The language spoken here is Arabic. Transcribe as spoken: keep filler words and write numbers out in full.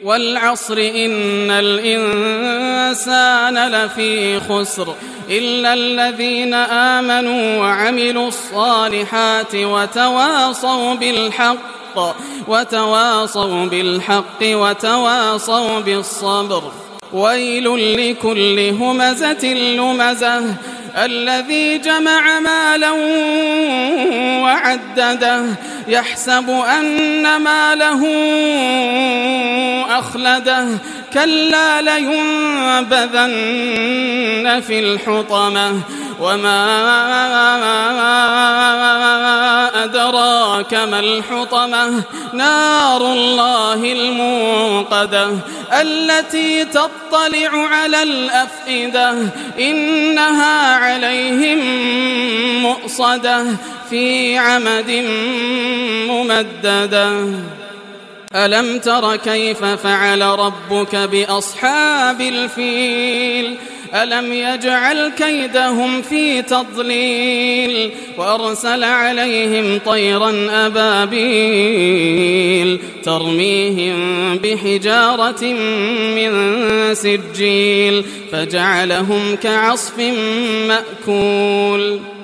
والعصر إن الإنسان لفي خسر إلا الذين آمنوا وعملوا الصالحات وتواصوا بالحق وتواصوا بالحق وتواصوا بالصبر. ويل لكل همزة لمزة الذي جمع مالا وعدده يحسب أن ماله أخلده كلا لينبذن في الحطمة وما أدراك ما الحطمة نار الله الموقدة التي تطلع على الأفئدة إنها عليهم مؤصدة في عمد ممددة. ألم تر كيف فعل ربك بأصحاب الفيل ألم يجعل كيدهم في تضليل وأرسل عليهم طيرا أبابيل ترميهم بحجارة من سجيل فجعلهم كعصف مأكول.